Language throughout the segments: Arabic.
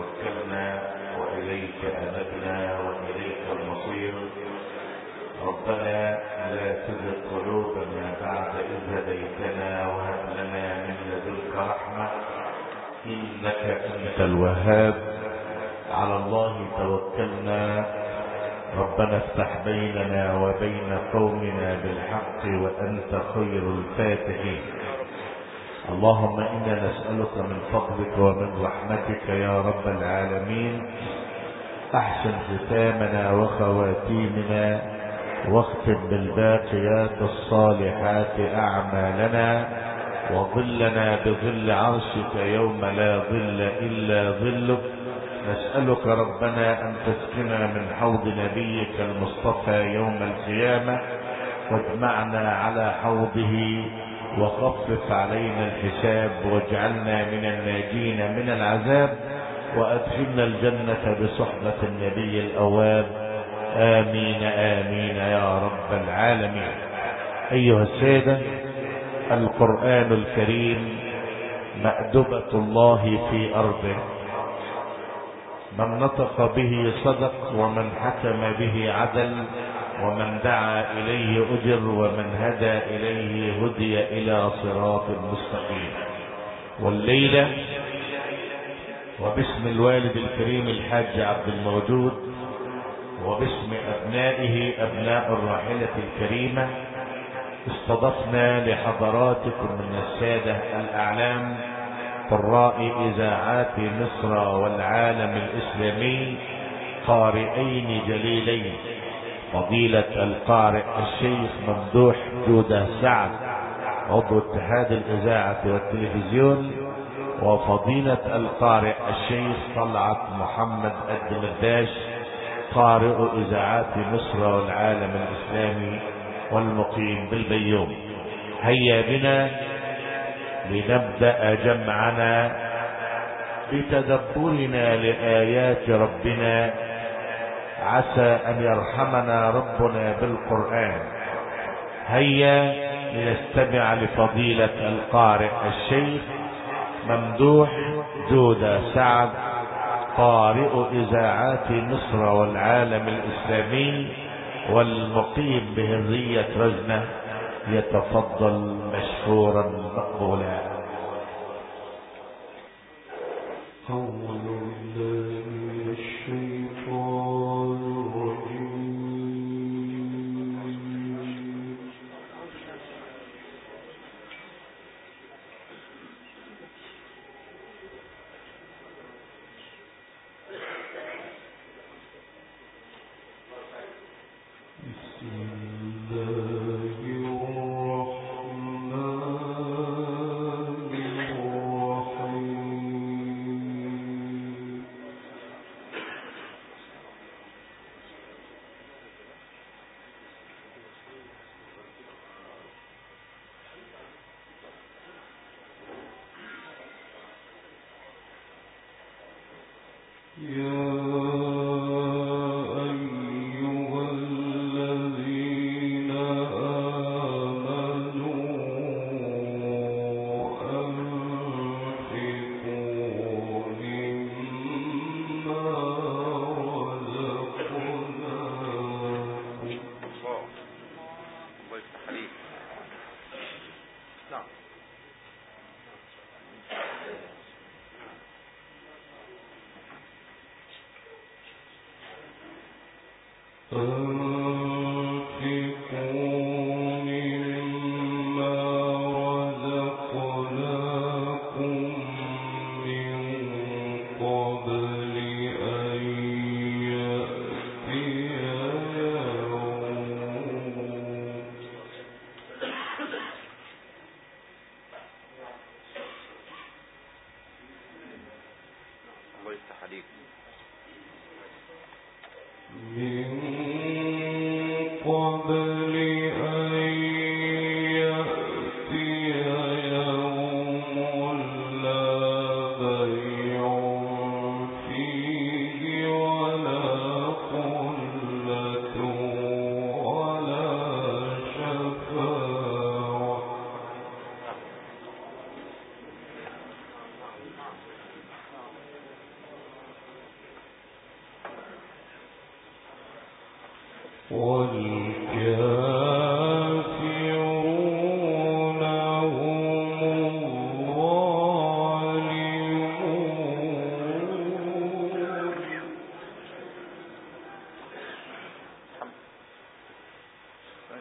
توكلنا وإليك أنبنا وإليك المصير. ربنا لا تزغ قلوبنا بعد إذ هديتنا وهب لنا من لدنك رحمة إنك أنت الوهاب. على الله توكلنا. ربنا افتح بيننا وبين قومنا بالحق وأنت خير الفاتحين. اللهم إنا نسألك من فضلك ومن رحمتك يا رب العالمين أحسن ختامنا وخواتيمنا، واختم بالباقيات الصالحات أعمالنا، وظلنا بظل عرشك يوم لا ظل إلا ظلك. نسألك ربنا أن تسقنا من حوض نبيك المصطفى يوم القيامة، واجمعنا على حوضه، وخفف علينا الحساب، واجعلنا من الناجين من العذاب، وأدخلنا الجنة بصحبة النبي الأواب. آمين آمين يا رب العالمين. أيها السادة، القرآن الكريم مأدبة الله في أرضه، من نطق به صدق، ومن حكم به عدل، ومن دعا إليه أجر، ومن هدى إليه هدي إلى صراط مستقيم. والليلة وباسم الوالد الكريم الحاج عبد الموجود، وباسم أبنائه أبناء الراحلة الكريمة، استضفنا لحضراتكم من السادة الأعلام قراء إذاعات مصر والعالم الإسلامي قارئين جليلين، فضيلة القارئ الشيخ ممدوح جودة سعد عضو اتحاد الإذاعة والتلفزيون، وفضيلة القارئ الشيخ طلعت محمد الدمرداش قارئ إذاعات مصر والعالم الإسلامي والمقيم بالبيوم. هيا بنا لنبدأ جمعنا بتدبرنا لآيات ربنا، عسى أن يرحمنا ربنا بالقرآن. هيا لنستمع لفضيلة القارئ الشيخ ممدوح جودة سعد قارئ إذاعات مصر والعالم الإسلامي والمقيم بهرية رزنة، يتفضل مشكورا مقبولا.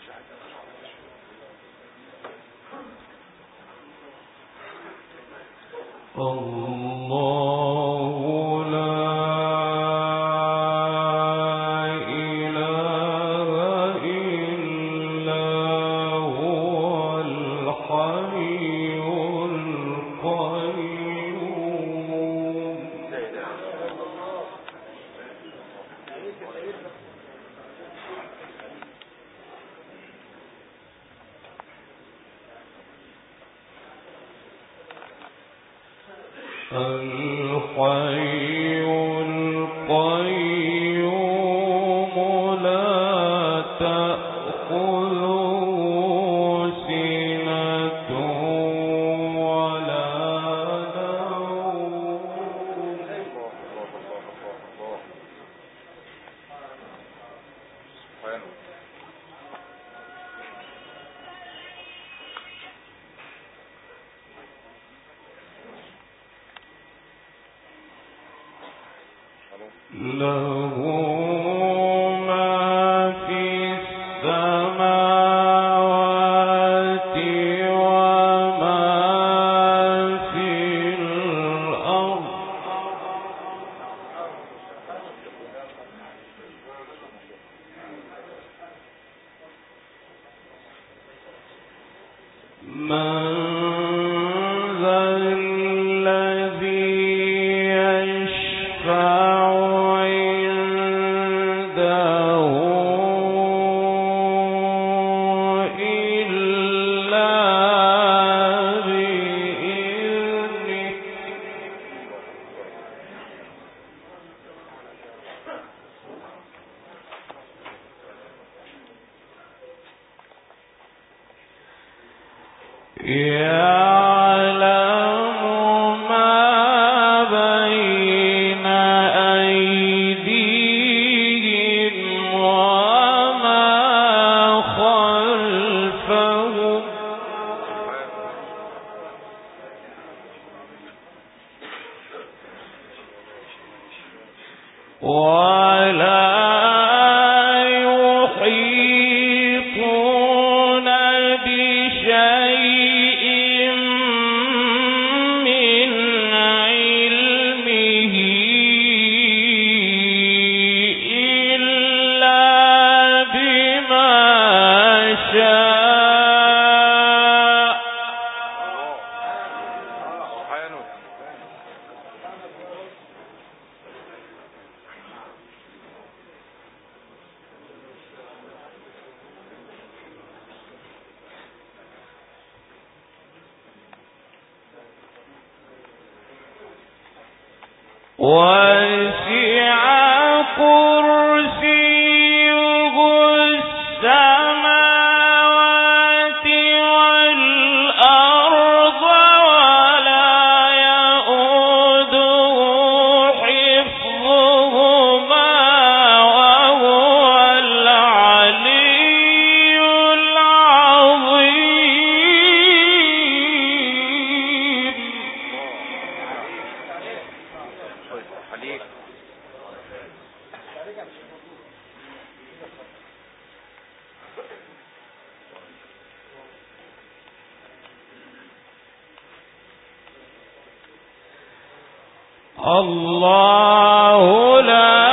الله لا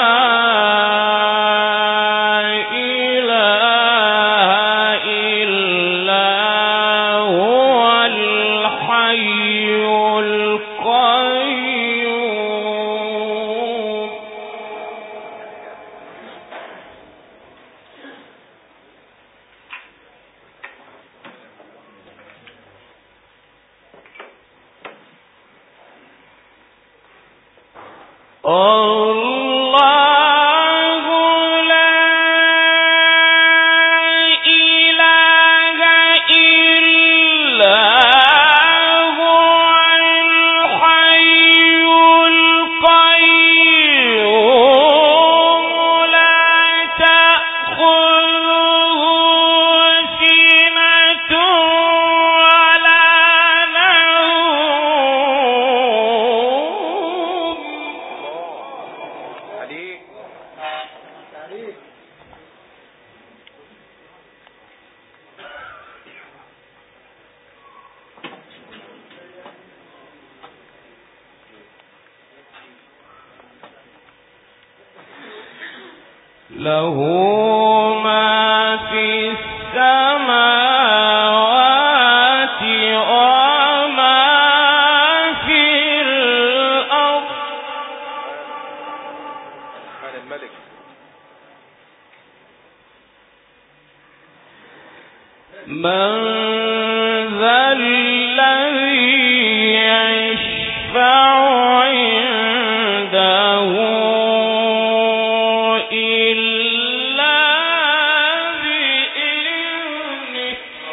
إله إلا هو الحي القيوم. له ما في السماوات وما في الأرض من ذا الذي يشفع عنده إلا بإذنه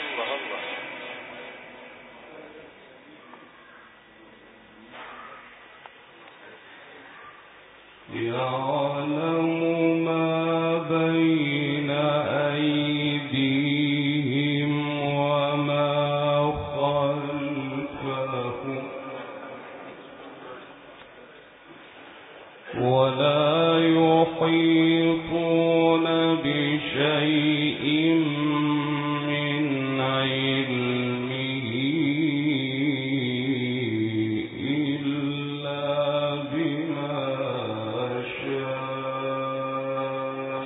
يعلم ما بين أيديهم وما خلفهم ولا يحيطون بشيء من علمه إلا بما شاء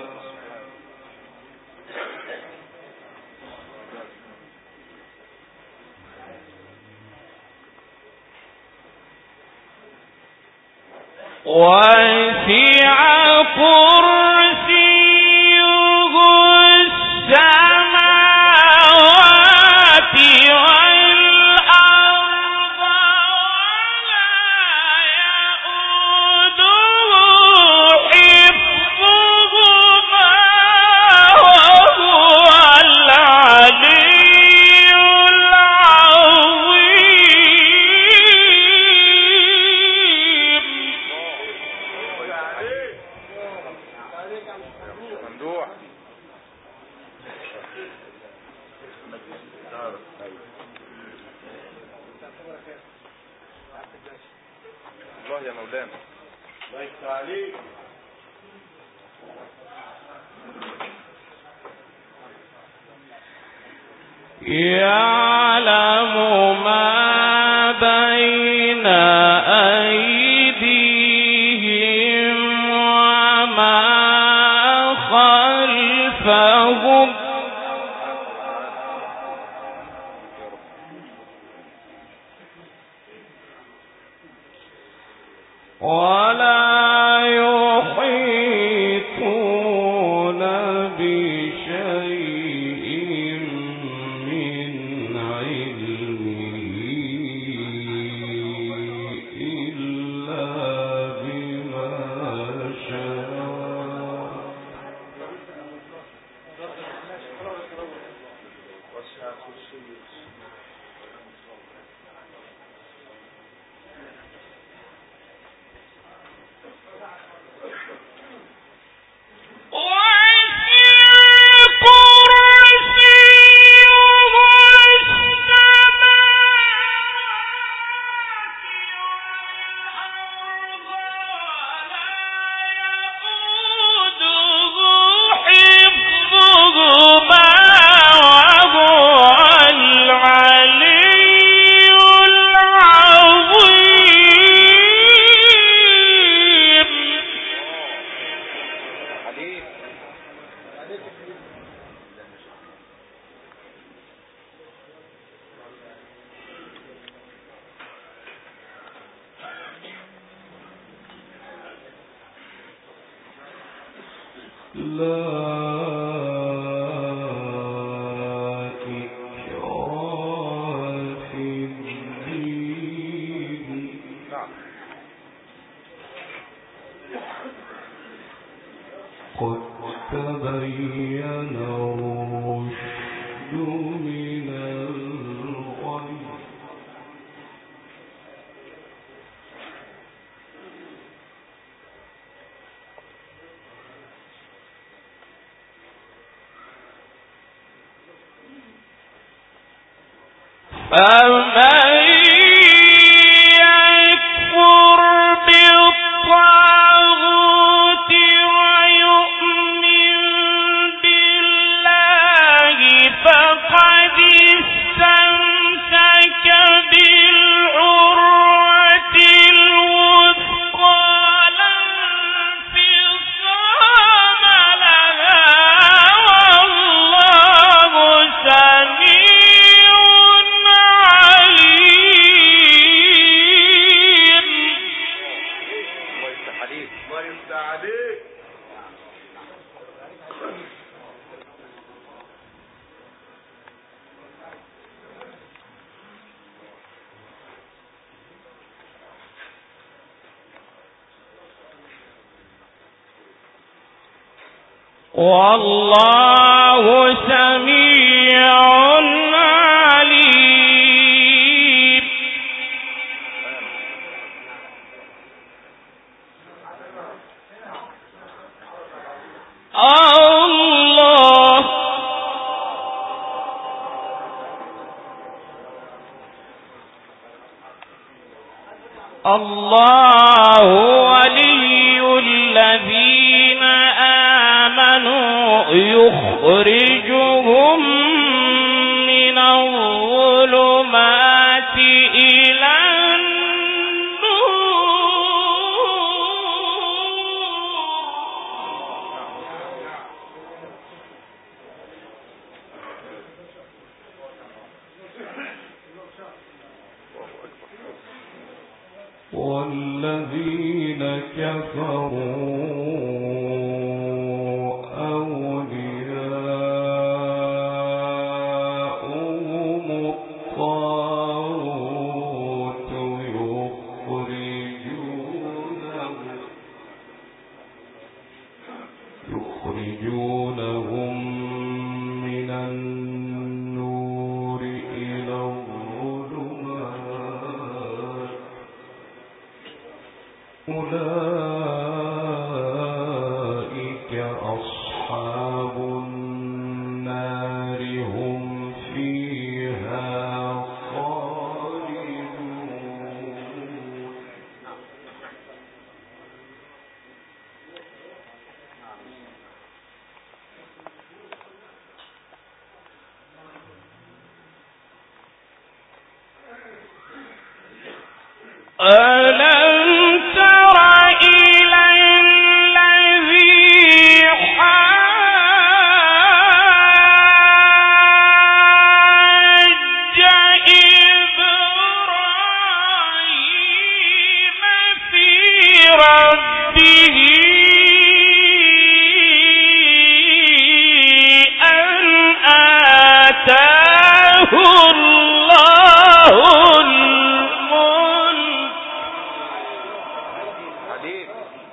وسع كرسيه السماوات والأرض ولا يئوده حفظهما وهو العلي العظيم ممدوح. الله يا مولانا الله يفتح عليك. يعلم ما بين أيديهم وما خلفهم ولا يحيطون بشيء من علمه إلا بما شاء قد تبين الرشد من الغي فمن يكفر بالطاغوت ويؤمن بالله فقد استمسك بالعروة الوثقى لا انفصام لها والله سميع عليم. الله ولي الذين آمنوا يخرجهم من الظلمات إلى والذين كفروا أولياؤهم الطاغوت يخرجونهم من النور إلى الظلمات أولئك أصحاب النار هم فيها خالدون. ألم تر إلى الذي حاج إبراهيم في ربه أن آتاه الله عليك.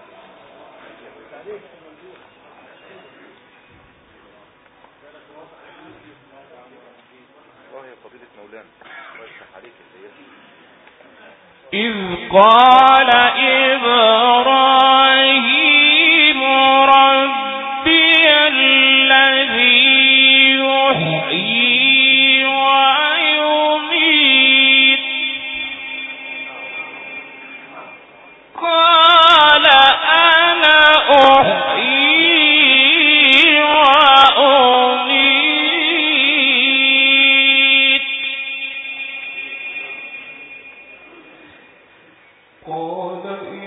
الله يا فضيلة مولانا الله يفتح عليك يا سيدي. إذ قال إبراهيم ربي الذي يحيي ويميت قال أنا أحيي وأميت قال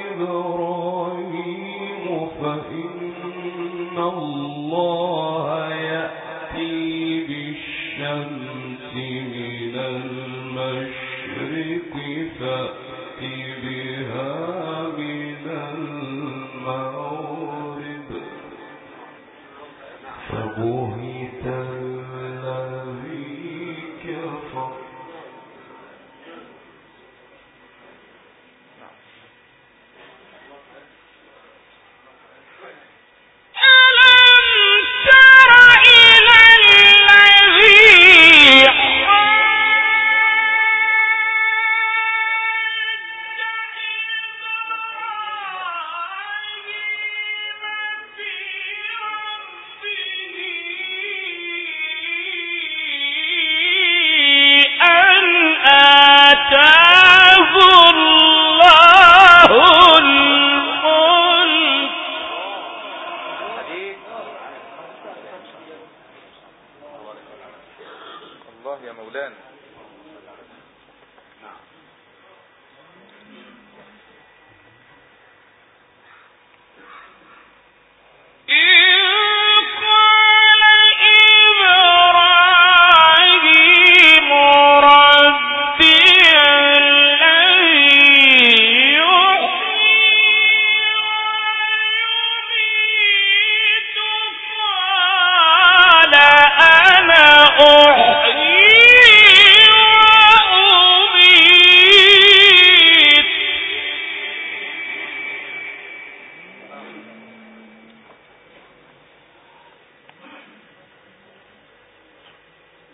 إبراهيم فإن الله يأتي بالشمس من المشرق فأت بها من المغرب فبهت الذي كفر. ألم تر إلى الذي الله يا مولانا. أحيي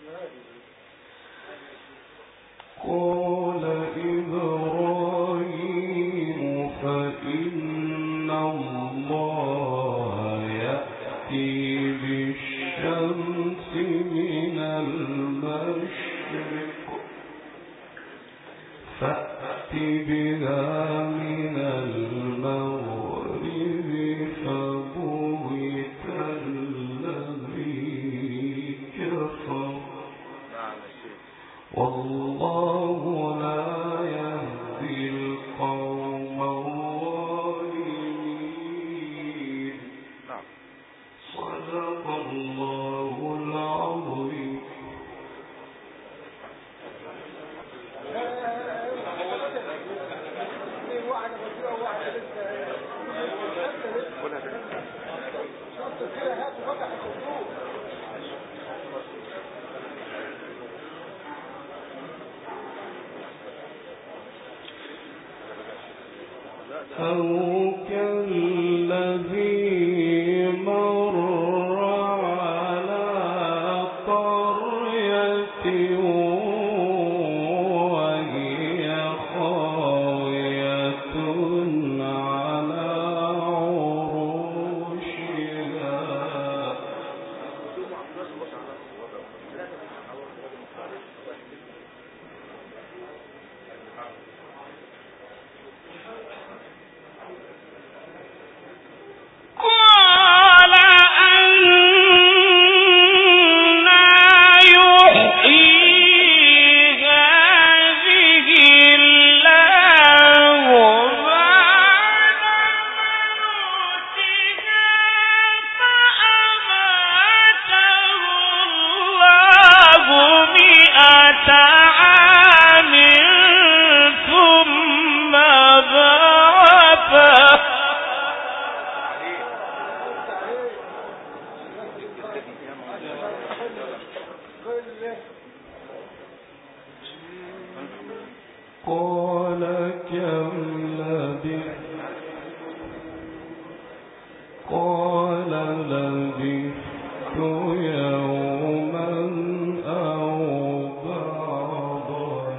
قال إبراهيم فإن الله يأتي بالشمس من المشرق فأت بها من المغرب فبهت الذي كفر والله لا يهدي القوم الظالمين. صدق الله العظيم. أو كالذي مر على قرية وهي خاوية على عروشها قال كم لبثت قال لبثت يوما أو بعض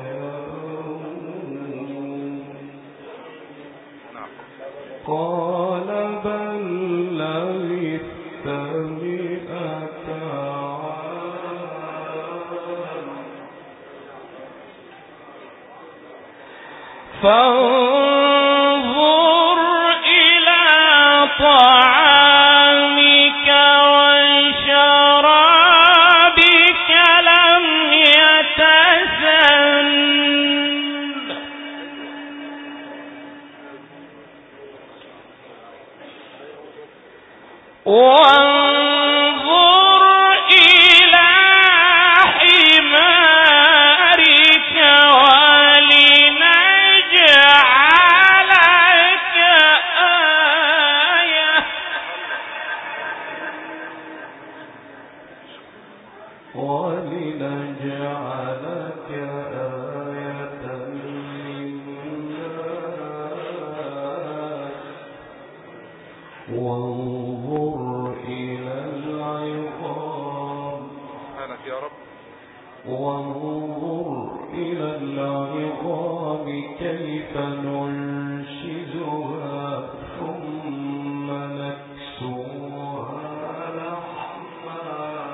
يوم قال بل لبثت مئة فانظر إلى طعامك وشرابك لم يتسنه وانظر إلى حمارك ولنجعلك آية للناس وانظر إلى العظام كيف ننشزها ثم نكسوها لحما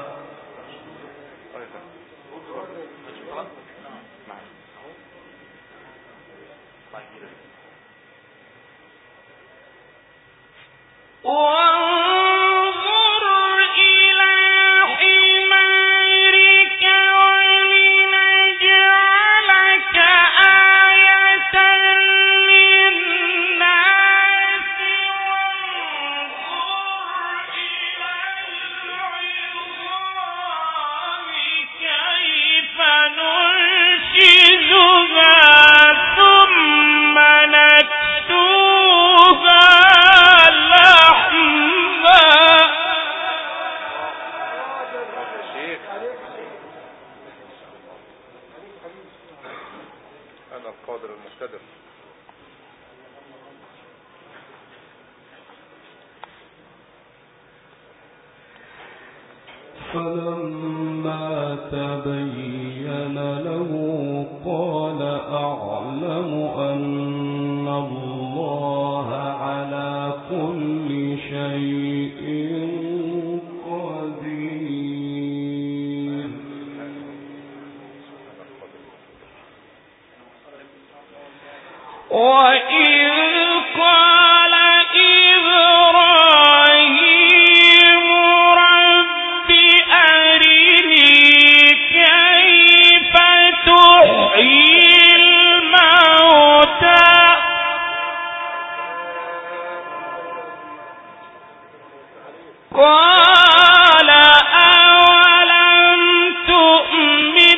وانظر إلى حمارك ولنجعلك آية للناس وانظر إلى العظام كيف ننشزها ثم نكسوها أنا القادر المقتدر. فلما تبين له قال أعلم أن الله على كل شيء قدير. وإذ قال إبراهيم رب أرني كيف تحيي الموتى قال أولم تؤمن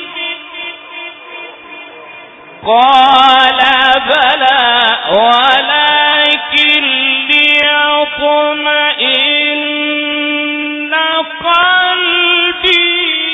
قال بلى ولكن ليطمئن قلبي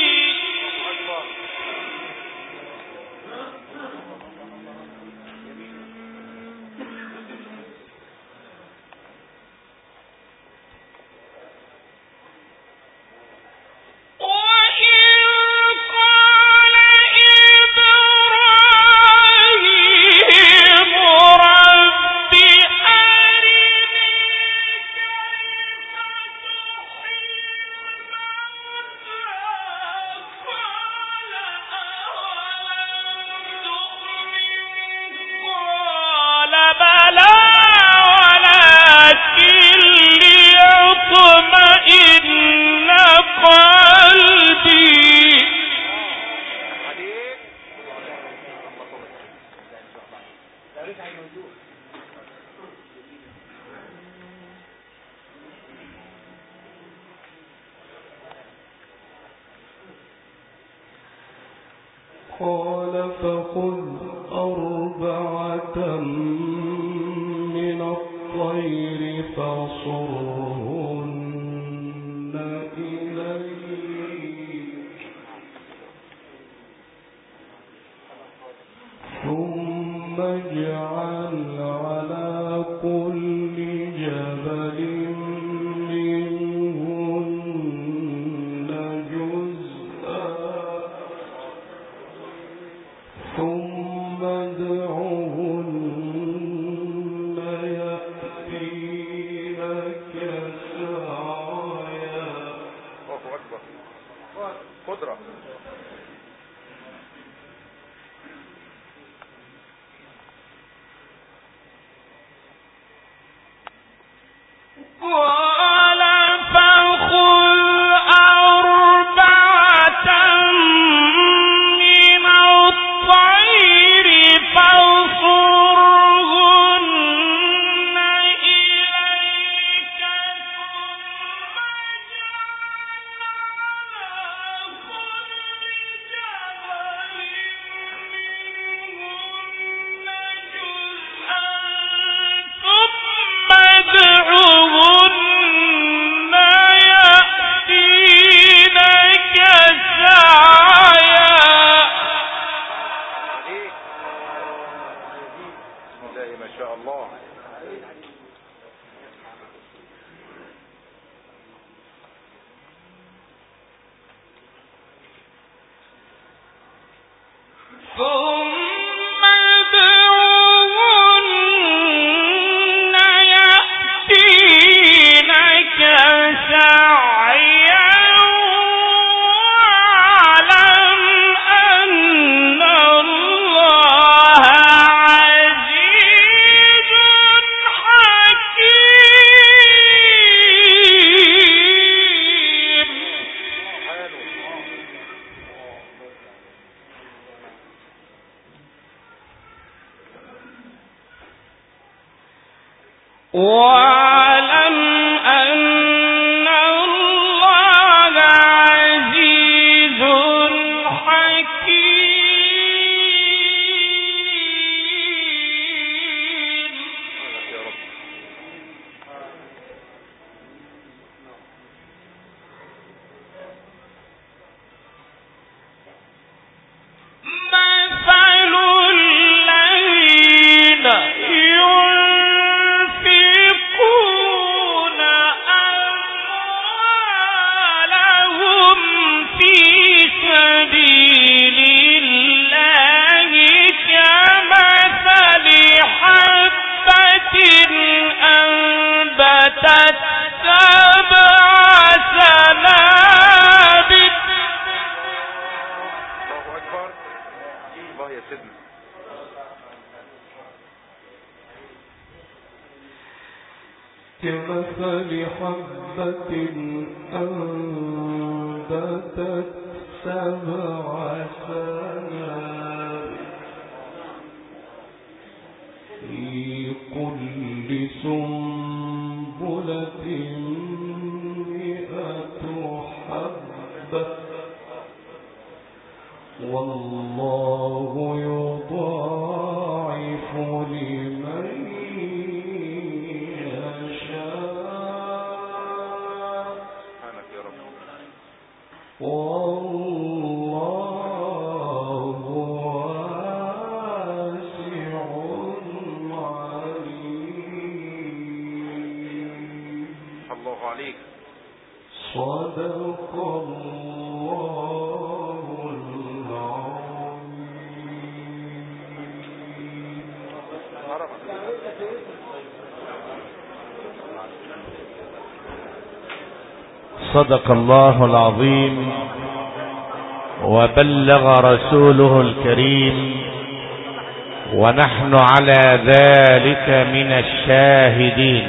قال فخذ أربعة من الطير فصرهن إليك ثم اجعل على كل جبل منهن جزءا ثم ادعهن يأتينك سعيا. الله أكبر. قدرة. قال فخذ أربعة من الطير فاصرهن إليك ثم اجعل واعلم أن الله عزيز حكيم. مثل الذين ينفقون أموالهم في سبيل الاستغفار. الله يا سيدنا. كمثل حبة أنبتت 7 سنابل في كل سنبلة 100 حبة والله يضاعف لمن يشاء سبحانك يا رب. والله واسع عليم. الله عليك. صدق الله العظيم. صدق الله العظيم وبلغ رسوله الكريم ونحن على ذلك من الشاهدين.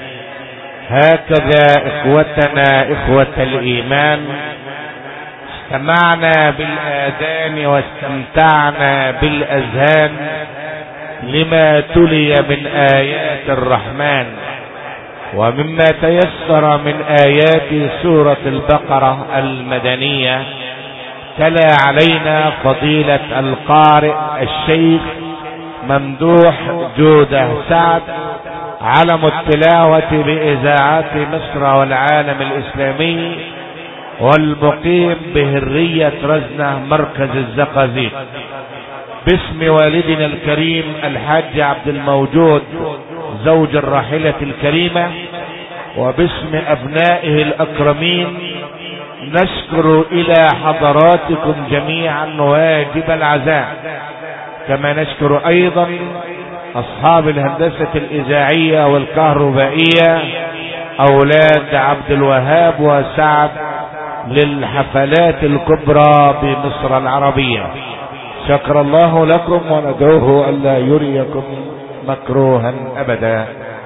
هكذا إخوتنا إخوة الإيمان استمعنا بالآذان واستمتعنا بالأذهان لما تلي من آيات الرحمن ومما تيسر من آيات سورة البقرة المدنية. تلا علينا فضيلة القارئ الشيخ ممدوح جودة سعد علم التلاوة بإذاعات مصر والعالم الإسلامي والمقيم بهرية رزنة مركز الزقازيق، باسم والدنا الكريم الحاج عبد الموجود زوج الراحلة الكريمة وباسم أبنائه الأكرمين نشكر إلى حضراتكم جميعا واجب العزاء، كما نشكر أيضا أصحاب الهندسة الإذاعية والكهربائية أولاد عبد الوهاب وسعد للحفلات الكبرى بمصر العربية. شكر الله لكم وندعوه ألا يريكم مكروها أبدا.